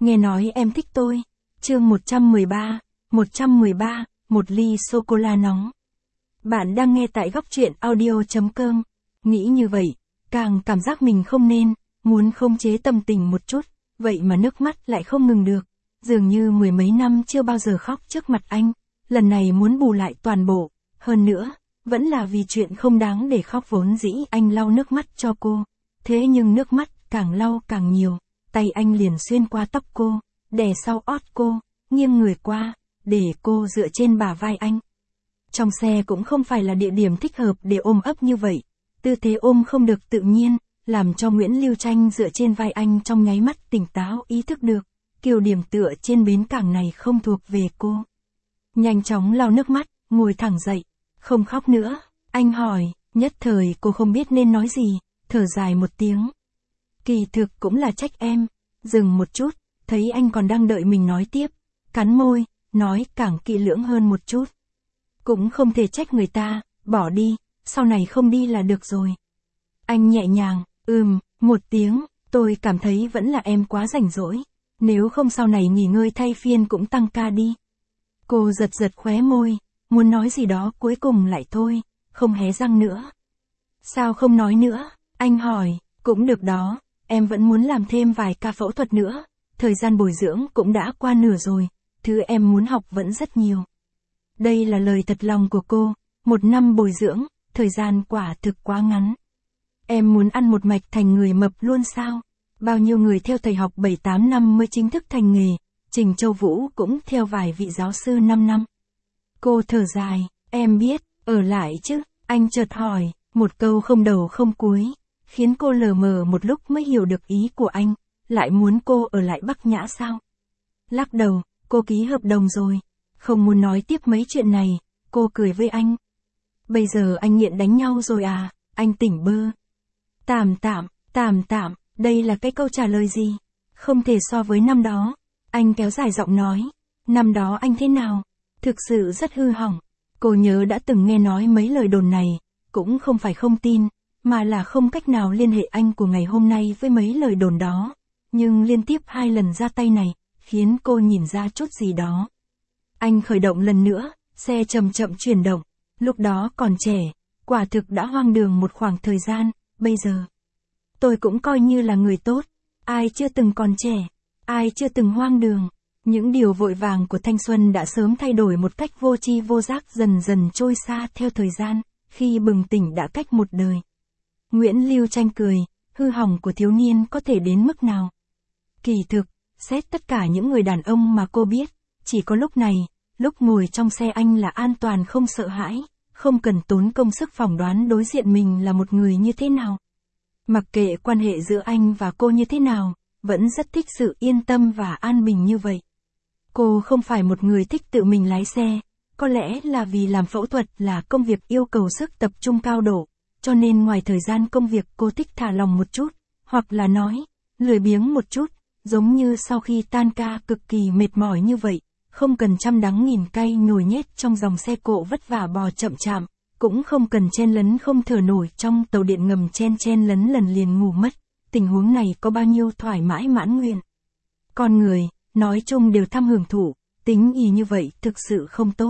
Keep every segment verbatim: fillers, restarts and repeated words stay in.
Nghe nói em thích tôi. Chương một trăm mười ba, một trăm mười ba, một ly sô-cô-la nóng. Bạn đang nghe tại góc truyện audio chấm com. Nghĩ như vậy, càng cảm giác mình không nên, muốn khống chế tâm tình một chút, vậy mà nước mắt lại không ngừng được. Dường như mười mấy năm chưa bao giờ khóc trước mặt anh, lần này muốn bù lại toàn bộ, hơn nữa, vẫn là vì chuyện không đáng để khóc vốn dĩ anh lau nước mắt cho cô. Thế nhưng nước mắt càng lau càng nhiều, tay anh liền xuyên qua tóc cô, đè sau ót cô, nghiêng người qua, để cô dựa trên bả vai anh. Trong xe cũng không phải là địa điểm thích hợp để ôm ấp như vậy, tư thế ôm không được tự nhiên, làm cho Nguyễn Lưu Tranh dựa trên vai anh trong nháy mắt tỉnh táo ý thức được, kiểu điểm tựa trên bến cảng này không thuộc về cô. Nhanh chóng lau nước mắt, ngồi thẳng dậy, không khóc nữa, anh hỏi, nhất thời cô không biết nên nói gì, thở dài một tiếng. Kỳ thực cũng là trách em, dừng một chút, thấy anh còn đang đợi mình nói tiếp, cắn môi, nói càng kỹ lưỡng hơn một chút. Cũng không thể trách người ta, bỏ đi, sau này không đi là được rồi. Anh nhẹ nhàng, ừm, một tiếng, tôi cảm thấy vẫn là em quá rảnh rỗi, nếu không sau này nghỉ ngơi thay phiên cũng tăng ca đi. Cô giật giật khóe môi, muốn nói gì đó cuối cùng lại thôi, không hé răng nữa. Sao không nói nữa, anh hỏi, cũng được đó, em vẫn muốn làm thêm vài ca phẫu thuật nữa, thời gian bồi dưỡng cũng đã qua nửa rồi, thứ em muốn học vẫn rất nhiều. Đây là lời thật lòng của cô, một năm bồi dưỡng, thời gian quả thực quá ngắn. Em muốn ăn một mạch thành người mập luôn sao? Bao nhiêu người theo thầy học bảy tám năm mới chính thức thành nghề, Trình Châu Vũ cũng theo vài vị giáo sư năm năm. Cô thở dài, em biết, ở lại chứ, anh chợt hỏi, một câu không đầu không cuối, khiến cô lờ mờ một lúc mới hiểu được ý của anh, lại muốn cô ở lại Bắc Nhã sao? Lắc đầu, cô ký hợp đồng rồi, không muốn nói tiếp mấy chuyện này, cô cười với anh. Bây giờ anh nghiện đánh nhau rồi à, anh tỉnh bơ. Tạm tạm, tạm tạm, đây là cái câu trả lời gì? Không thể so với năm đó. Anh kéo dài giọng nói, năm đó anh thế nào? Thực sự rất hư hỏng. Cô nhớ đã từng nghe nói mấy lời đồn này, cũng không phải không tin, mà là không cách nào liên hệ anh của ngày hôm nay với mấy lời đồn đó. Nhưng liên tiếp hai lần ra tay này, khiến cô nhìn ra chút gì đó. Anh khởi động lần nữa, xe chậm chậm chuyển động, lúc đó còn trẻ, quả thực đã hoang đường một khoảng thời gian, bây giờ. Tôi cũng coi như là người tốt, ai chưa từng còn trẻ, ai chưa từng hoang đường. Những điều vội vàng của thanh xuân đã sớm thay đổi một cách vô tri vô giác dần dần trôi xa theo thời gian, khi bừng tỉnh đã cách một đời. Nguyễn Lưu Tranh cười, hư hỏng của thiếu niên có thể đến mức nào? Kỳ thực, xét tất cả những người đàn ông mà cô biết, chỉ có lúc này, lúc ngồi trong xe anh là an toàn không sợ hãi, không cần tốn công sức phỏng đoán đối diện mình là một người như thế nào. Mặc kệ quan hệ giữa anh và cô như thế nào, vẫn rất thích sự yên tâm và an bình như vậy. Cô không phải một người thích tự mình lái xe, có lẽ là vì làm phẫu thuật là công việc yêu cầu sức tập trung cao độ, cho nên ngoài thời gian công việc cô thích thả lòng một chút, hoặc là nói, lười biếng một chút, giống như sau khi tan ca cực kỳ mệt mỏi như vậy, không cần trăm đắng nghìn cay nhồi nhét trong dòng xe cộ vất vả bò chậm chạm, cũng không cần chen lấn không thở nổi trong tàu điện ngầm chen chen lấn lần liền ngủ mất, tình huống này có bao nhiêu thoải mái mãn nguyện. Con người, nói chung đều tham hưởng thụ, tính ý như vậy thực sự không tốt.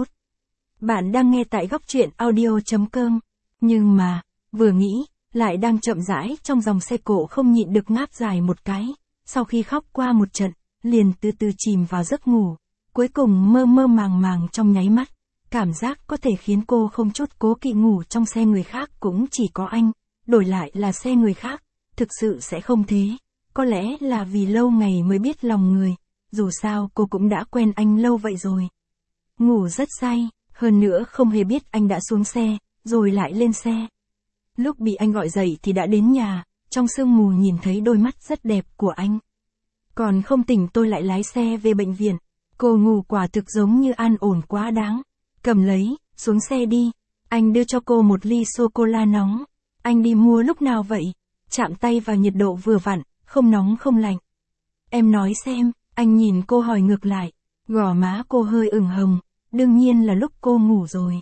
Bạn đang nghe tại góc truyện audio chấm com, nhưng mà, vừa nghĩ, lại đang chậm rãi trong dòng xe cộ không nhịn được ngáp dài một cái, sau khi khóc qua một trận, liền từ từ chìm vào giấc ngủ, cuối cùng mơ mơ màng màng trong nháy mắt, cảm giác có thể khiến cô không chút cố kỵ ngủ trong xe người khác cũng chỉ có anh, đổi lại là xe người khác, thực sự sẽ không thế, có lẽ là vì lâu ngày mới biết lòng người, dù sao cô cũng đã quen anh lâu vậy rồi. Ngủ rất say, hơn nữa không hề biết anh đã xuống xe, rồi lại lên xe. Lúc bị anh gọi dậy thì đã đến nhà, trong sương mù nhìn thấy đôi mắt rất đẹp của anh. Còn không tỉnh tôi lại lái xe về bệnh viện, cô ngủ quả thực giống như an ổn quá đáng. Cầm lấy, xuống xe đi, anh đưa cho cô một ly sô-cô-la nóng. Anh đi mua lúc nào vậy? Chạm tay vào nhiệt độ vừa vặn, không nóng không lạnh. Em nói xem, anh nhìn cô hỏi ngược lại, gò má cô hơi ửng hồng, đương nhiên là lúc cô ngủ rồi.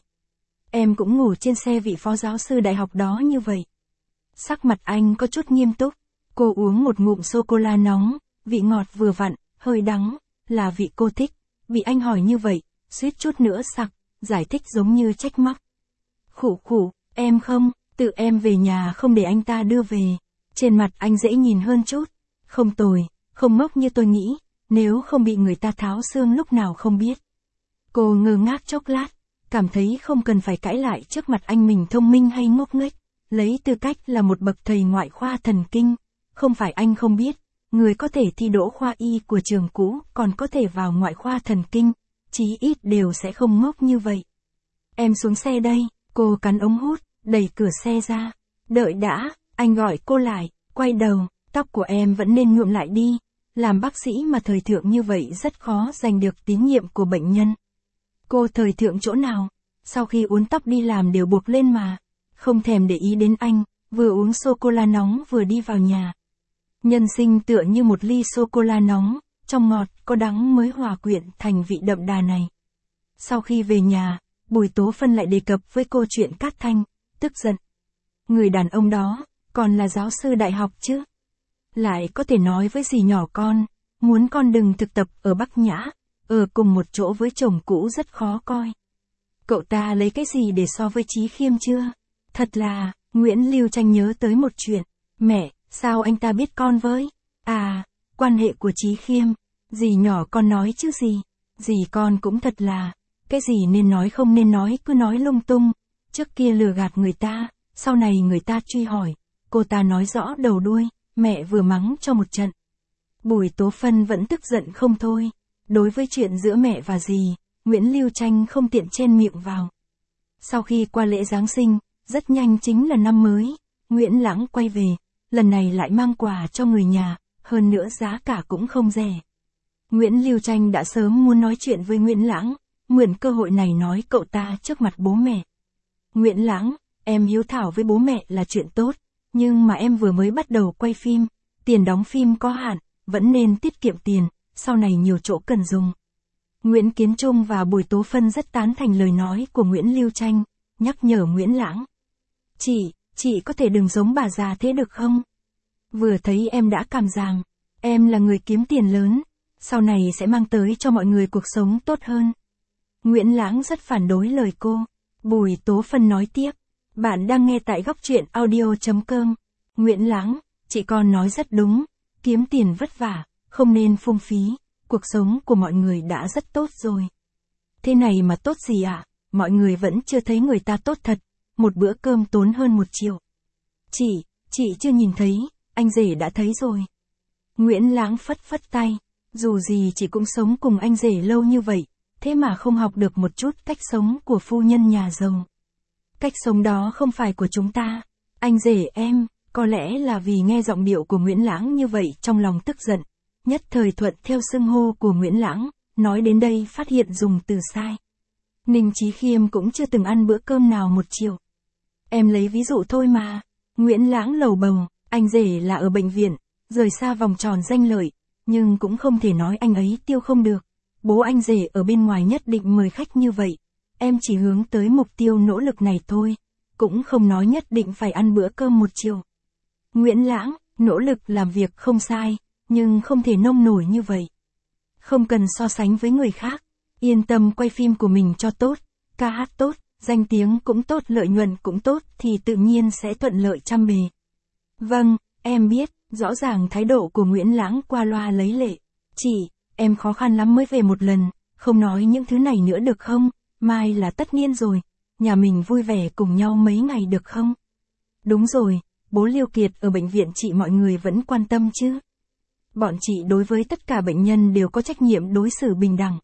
Em cũng ngủ trên xe vị phó giáo sư đại học đó như vậy. Sắc mặt anh có chút nghiêm túc, cô uống một ngụm sô-cô-la nóng, vị ngọt vừa vặn, hơi đắng, là vị cô thích. Bị anh hỏi như vậy, suýt chút nữa sặc, giải thích giống như trách móc. Khụ khụ, em không, tự em về nhà không để anh ta đưa về. Trên mặt anh dễ nhìn hơn chút. Không tồi, không ngốc như tôi nghĩ, nếu không bị người ta tháo xương lúc nào không biết. Cô ngơ ngác chốc lát, cảm thấy không cần phải cãi lại trước mặt anh mình thông minh hay ngốc nghếch, lấy tư cách là một bậc thầy ngoại khoa thần kinh. Không phải anh không biết, người có thể thi đỗ khoa y của trường cũ còn có thể vào ngoại khoa thần kinh, chí ít đều sẽ không ngốc như vậy. Em xuống xe đây, cô cắn ống hút, đẩy cửa xe ra. Đợi đã, anh gọi cô lại, quay đầu, tóc của em vẫn nên nhuộm lại đi. Làm bác sĩ mà thời thượng như vậy rất khó giành được tín nhiệm của bệnh nhân. Cô thời thượng chỗ nào? Sau khi uốn tóc đi làm đều buộc lên mà. Không thèm để ý đến anh, vừa uống sô-cô-la nóng vừa đi vào nhà. Nhân sinh tựa như một ly sô-cô-la nóng, trong ngọt, có đắng mới hòa quyện thành vị đậm đà này. Sau khi về nhà, Bùi Tố Phân lại đề cập với cô chuyện Cát Thanh, tức giận. Người đàn ông đó, còn là giáo sư đại học chứ? Lại có thể nói với dì nhỏ con, muốn con đừng thực tập ở Bắc Nhã, ở cùng một chỗ với chồng cũ rất khó coi. Cậu ta lấy cái gì để so với Chí Khiêm chưa? Thật là, Nguyễn Lưu Tranh nhớ tới một chuyện. Mẹ, sao anh ta biết con với? À, quan hệ của Chí Khiêm. Dì nhỏ con nói chứ gì? Dì con cũng thật là, cái gì nên nói không nên nói cứ nói lung tung. Trước kia lừa gạt người ta, sau này người ta truy hỏi, cô ta nói rõ đầu đuôi, mẹ vừa mắng cho một trận. Bùi Tố Phân vẫn tức giận không thôi. Đối với chuyện giữa mẹ và dì, Nguyễn Lưu Tranh không tiện chen miệng vào. Sau khi qua lễ Giáng sinh, rất nhanh chính là năm mới, Nguyễn Lãng quay về, lần này lại mang quà cho người nhà, hơn nữa giá cả cũng không rẻ. Nguyễn Lưu Tranh đã sớm muốn nói chuyện với Nguyễn Lãng, mượn cơ hội này nói cậu ta trước mặt bố mẹ. Nguyễn Lãng, em hiếu thảo với bố mẹ là chuyện tốt, nhưng mà em vừa mới bắt đầu quay phim, tiền đóng phim có hạn, vẫn nên tiết kiệm tiền, sau này nhiều chỗ cần dùng. Nguyễn Kiến Trung và Bùi Tố Phân rất tán thành lời nói của Nguyễn Lưu Tranh, nhắc nhở Nguyễn Lãng. Chị, chị có thể đừng giống bà già thế được không? Vừa thấy em đã cảm rằng, em là người kiếm tiền lớn, sau này sẽ mang tới cho mọi người cuộc sống tốt hơn. Nguyễn Lãng rất phản đối lời cô. Bùi Tố Phân nói tiếp, bạn đang nghe tại góc truyện audio chấm com. Nguyễn Lãng, chị con nói rất đúng, kiếm tiền vất vả, không nên phung phí, cuộc sống của mọi người đã rất tốt rồi. Thế này mà tốt gì ạ? À? Mọi người vẫn chưa thấy người ta tốt thật, một bữa cơm tốn hơn một triệu. Chị, chị chưa nhìn thấy, anh rể đã thấy rồi. Nguyễn Lãng phất phất tay, dù gì chị cũng sống cùng anh rể lâu như vậy, thế mà không học được một chút cách sống của phu nhân nhà giàu. Cách sống đó không phải của chúng ta. Anh rể em, có lẽ là vì nghe giọng điệu của Nguyễn Lãng như vậy trong lòng tức giận, nhất thời thuận theo xưng hô của Nguyễn Lãng, nói đến đây phát hiện dùng từ sai. Ninh Chí Khiêm cũng chưa từng ăn bữa cơm nào một triệu. Em lấy ví dụ thôi mà. Nguyễn Lãng lầu bầu, anh rể là ở bệnh viện, rời xa vòng tròn danh lợi, nhưng cũng không thể nói anh ấy tiêu không được. Bố anh rể ở bên ngoài nhất định mời khách như vậy. Em chỉ hướng tới mục tiêu nỗ lực này thôi, cũng không nói nhất định phải ăn bữa cơm một triệu. Nguyễn Lãng, nỗ lực làm việc không sai, nhưng không thể nông nổi như vậy. Không cần so sánh với người khác, yên tâm quay phim của mình cho tốt, ca hát tốt, danh tiếng cũng tốt, lợi nhuận cũng tốt thì tự nhiên sẽ thuận lợi trăm bề. Vâng, em biết, rõ ràng thái độ của Nguyễn Lãng qua loa lấy lệ. Chị, em khó khăn lắm mới về một lần, không nói những thứ này nữa được không, mai là tất niên rồi, nhà mình vui vẻ cùng nhau mấy ngày được không? Đúng rồi, bố Liêu Kiệt ở bệnh viện chị mọi người vẫn quan tâm chứ. Bọn chị đối với tất cả bệnh nhân đều có trách nhiệm đối xử bình đẳng.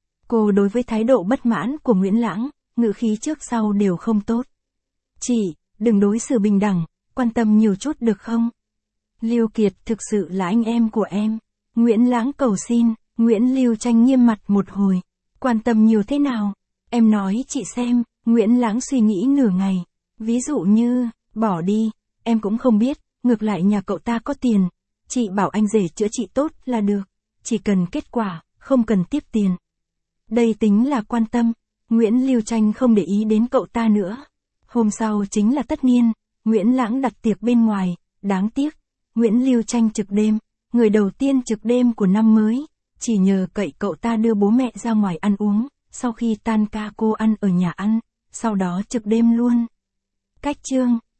Cô đối với thái độ bất mãn của Nguyễn Lãng, ngữ khí trước sau đều không tốt. Chị, đừng đối xử bình đẳng, quan tâm nhiều chút được không? Liêu Kiệt thực sự là anh em của em. Nguyễn Lãng cầu xin, Nguyễn Lưu Tranh nghiêm mặt một hồi. Quan tâm nhiều thế nào? Em nói chị xem. Nguyễn Lãng suy nghĩ nửa ngày. Ví dụ như, bỏ đi, em cũng không biết, ngược lại nhà cậu ta có tiền. Chị bảo anh rể chữa trị tốt là được. Chỉ cần kết quả, không cần tiếp tiền. Đây tính là quan tâm. Nguyễn Lưu Tranh không để ý đến cậu ta nữa. Hôm sau chính là tất niên, Nguyễn Lãng đặt tiệc bên ngoài, đáng tiếc. Nguyễn Lưu Tranh trực đêm, người đầu tiên trực đêm của năm mới, chỉ nhờ cậy cậu ta đưa bố mẹ ra ngoài ăn uống, sau khi tan ca cô ăn ở nhà ăn, sau đó trực đêm luôn. Cách chương